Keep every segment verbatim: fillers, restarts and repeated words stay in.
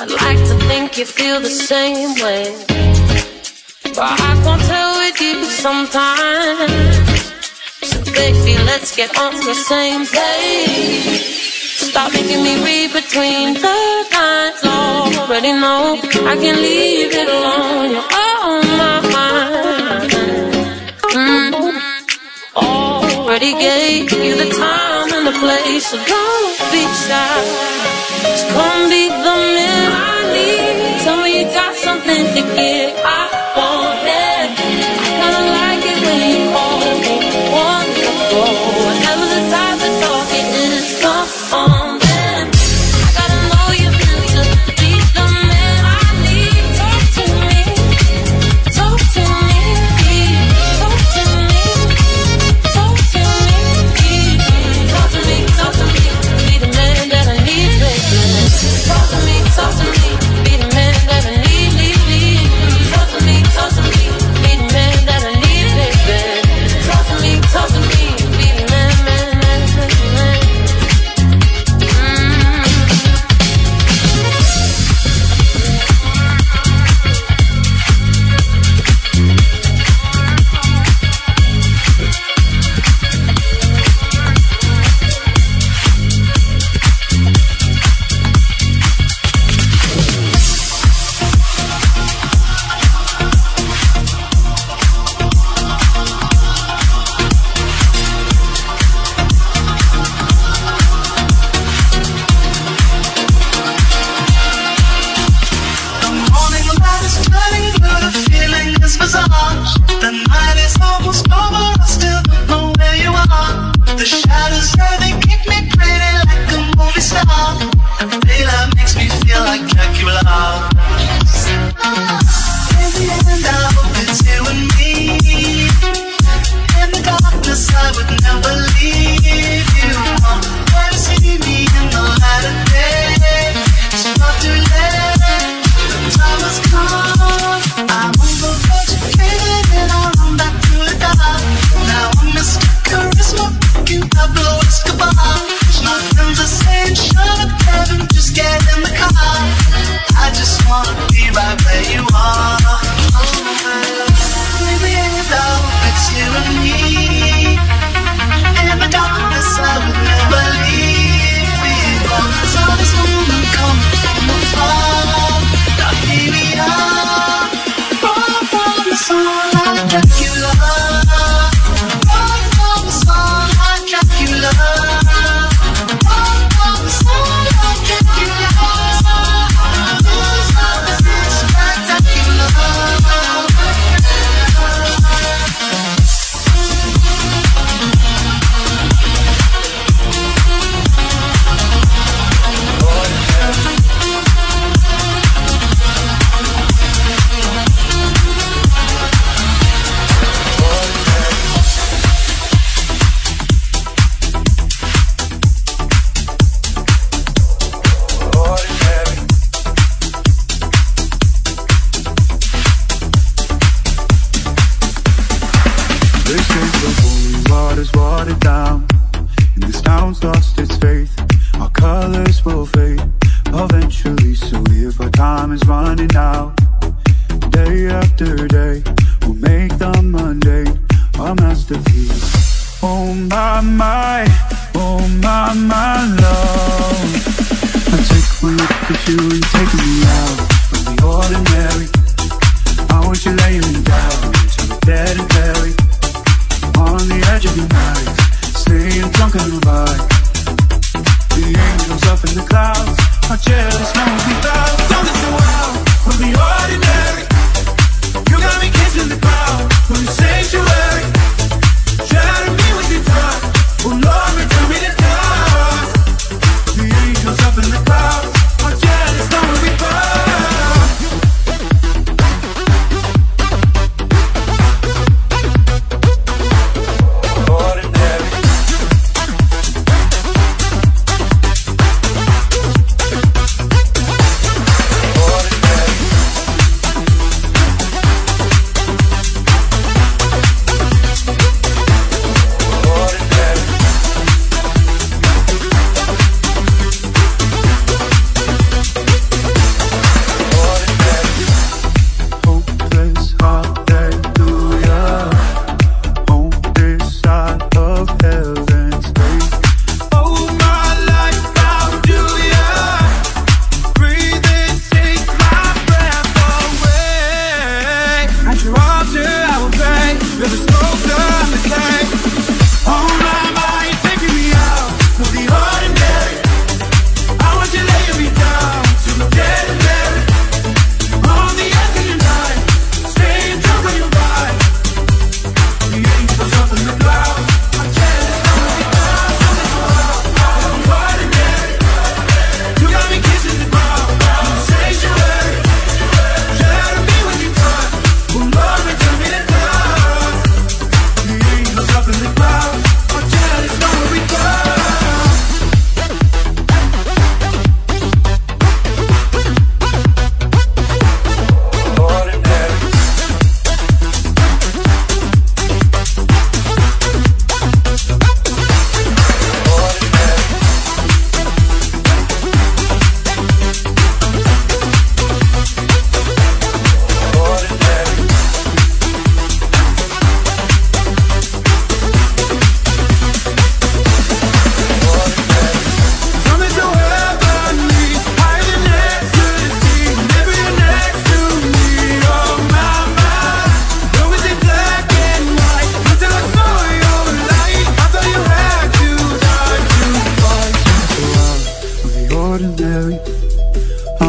I'd like to think you feel the same way, but I can't tell with you sometimes. So baby, let's get on the same page. Stop making me read between the lines. Already know I can leave it alone. You're on my mind. Mm. Already gave you the time and the place, so don't be shy. Just come be the man I need. Tell me you got something to give. I want it. I kinda like it when you call me wonderful. Whatever the type of talk it is, come on then. I gotta know you're meant to be the man I need. Talk to me, talk to me, talk to me, talk to me, talk to me, talk to me. Be the man that I need, baby. Talk to me, talk to me. Be the man that I need, need, need. Talk to me, talk to me. Be the man that I need, baby. Talk to me, talk to me. Be the man, man, man, man, man.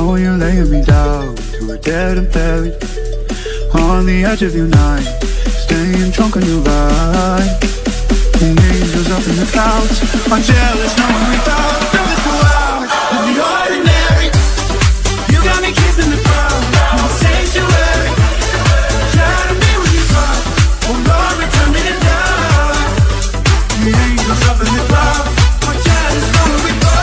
know you're laying me down to a dead end bed, on the edge of your night, staying drunk on your ride. The angels up in the clouds are jealous, knowing we found something so wild. In the ordinary, you got me kissing the ground in the sanctuary. Try to be what you thought, oh Lord, return me to love. The angels up in the clouds are jealous, knowing we found.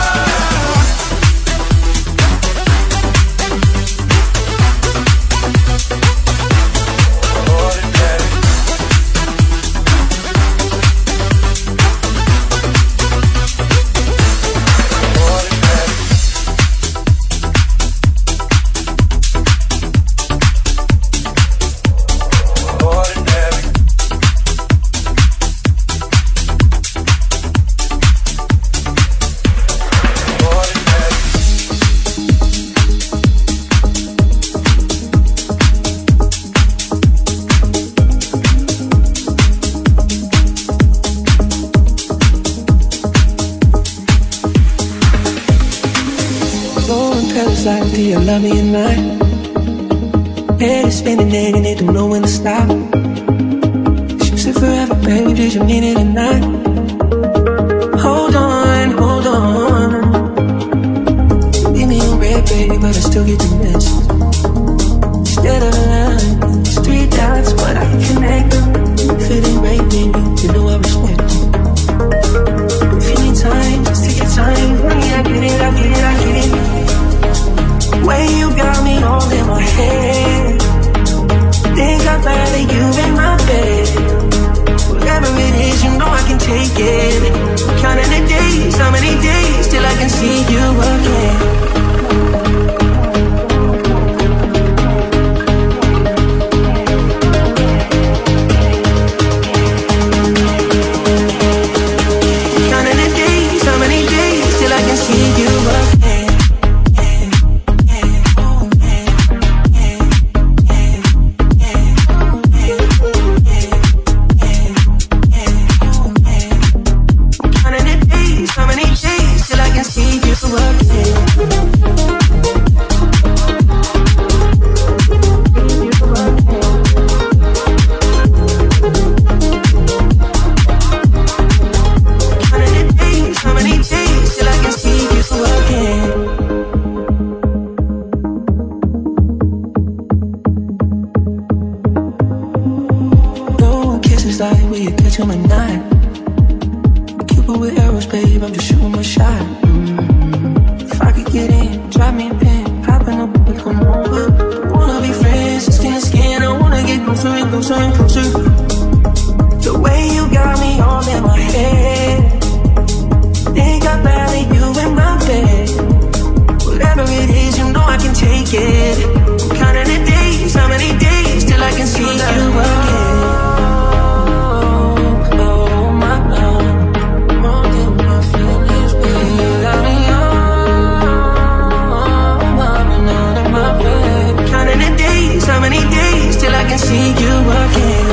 Do you love me at night? Head is spinning and it don't know when to stop. She said forever, baby, did you mean it or not? Hold on, hold on. Leave me on red, baby, but I still get the message. Instead of a line, it's three dots, but I can connect them. If it ain't right, baby, you know I respect you. If you need time, just take your time. Honey, I get it, I get it, I get it. Way you got me all in my head. Think I'd rather you in my bed. Whatever it is, you know I can take it. Counting the days, how many days till I can see you again. Counting the days, how many days till I can see you again. How many days till I can see you again?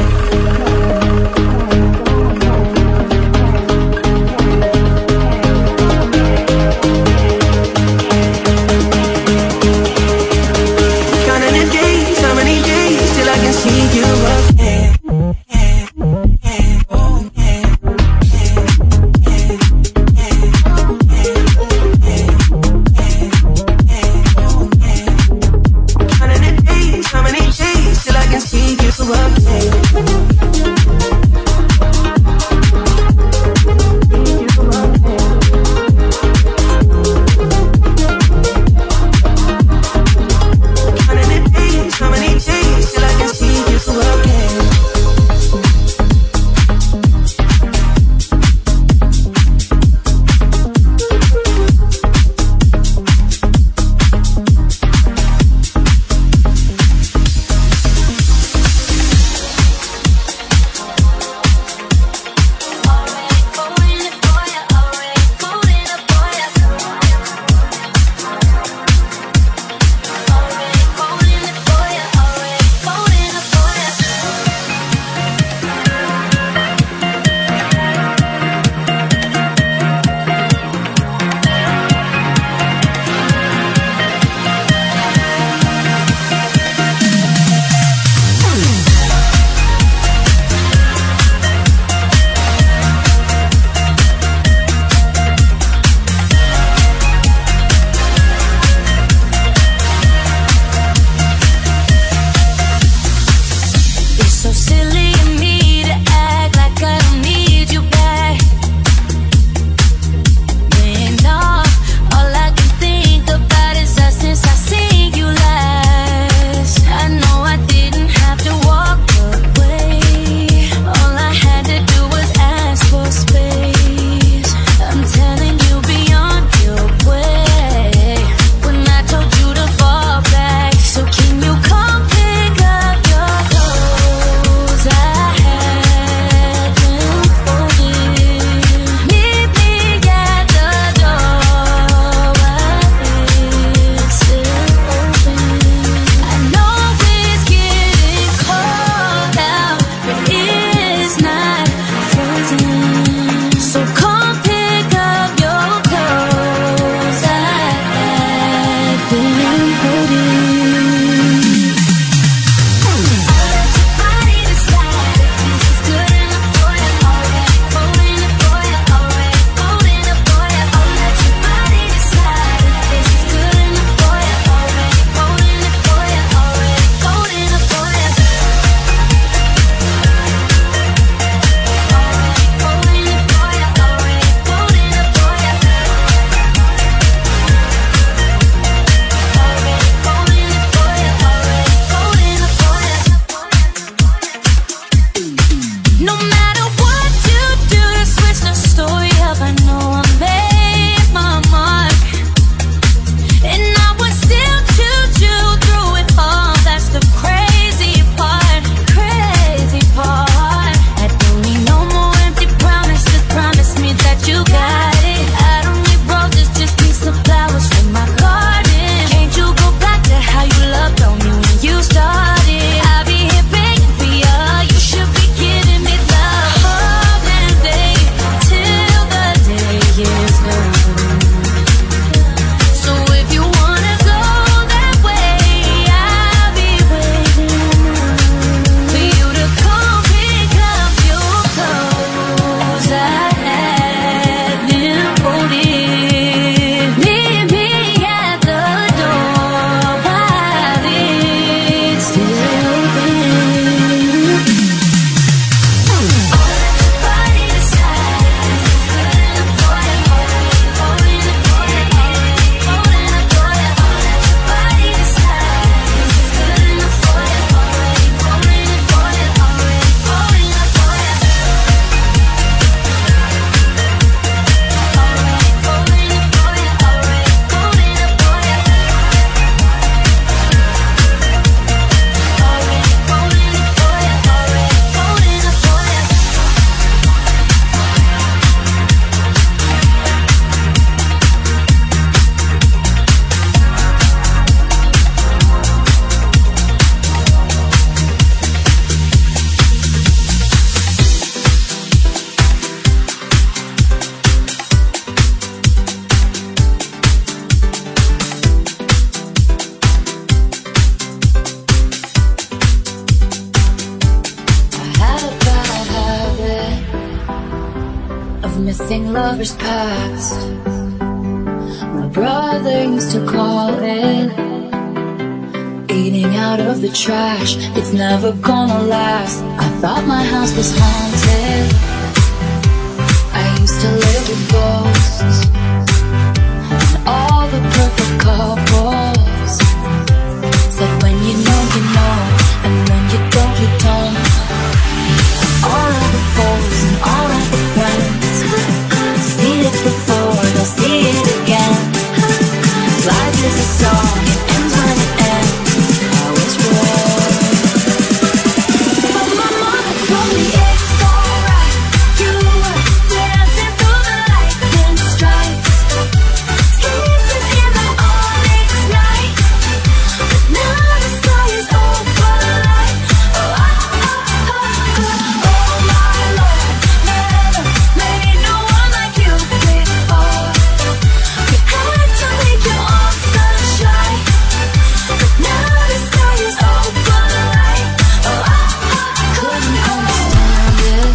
missing lovers past. My brother used to call it eating out of the trash. It's never gonna last. I thought my house was haunted. I used to live with ghosts and all the perfect couples. Said when you know, you know, and when you don't, you don't. All of the foes and all of the friends, seen it before, they'll see it again. Life is a song, it ends when it ends. I was wrong, but my mama told me it's alright. You were dancing through the lightning strikes, sleepless in the onyx night. But now the sky is overnight. Oh, oh, oh, oh, oh, oh my Lord, never made no one like you before. You had to make your own sunshine, but now the sky is overnight. Oh, oh, oh, couldn't understand it,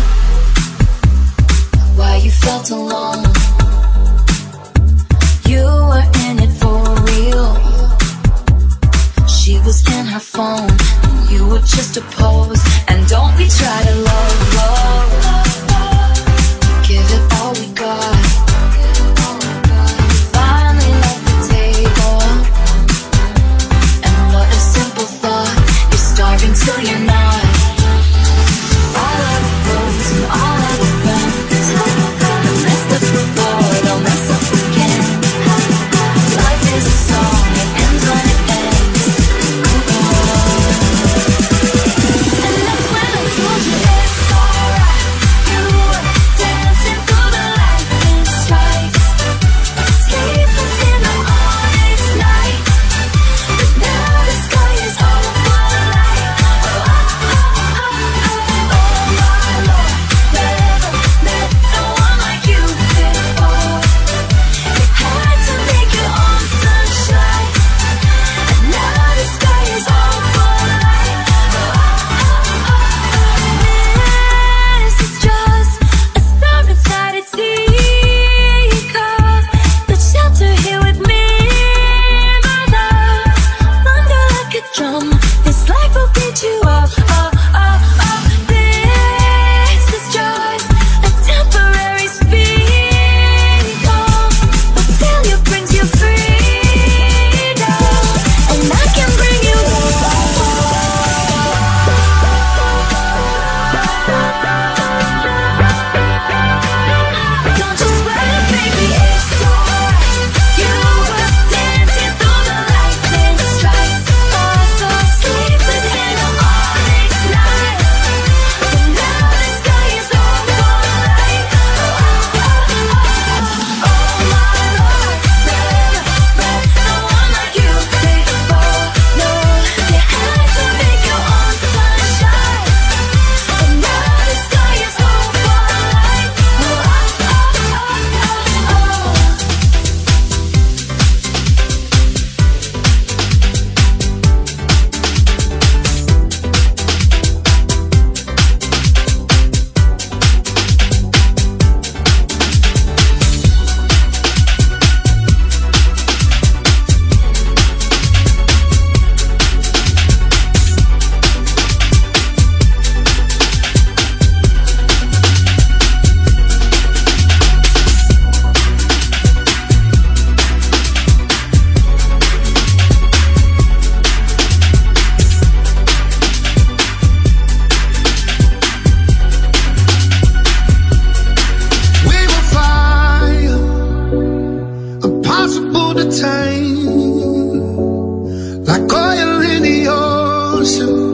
why you felt alone. You were in it for real. She was in her phone, and you were just a pose. And don't we try to love, love, give it all we got. Finally left the table, and what a simple thought. You're starving till you're not. All of the roads and all of the friends, I messed up before, they'll mess up again. Life is a song, it ends when it ends. Move on. And that's when I told you it's alright. You were dancing through the lightning strikes, sleepless in the onyx night. But now the sky is overnight. Oh, oh, oh, oh, oh my Lord, never met no one like you before. You had to make your own sunshine, and now the sky is overnight. Oh, oh, oh, oh. This is just a storm inside its ego. The shelter here with me, my love. Thunder like a drum, this life will beat you up. Oh, oh, oh. This is just a temporary speed bump, but failure brings you freedom, and I can bring you Don't you sweat it, baby, it's alright. You were dancing through the lightning strikes, oh, so sleepless in the onyx night. But now the sky is overnight. Oh, oh, oh, oh, oh my Lord, never met no one like you before. No, you had to make your own sunshine, but now the sky is overnight. Oh, oh, oh, oh, oh. We were fire, impossible to tame, like oil in the ocean.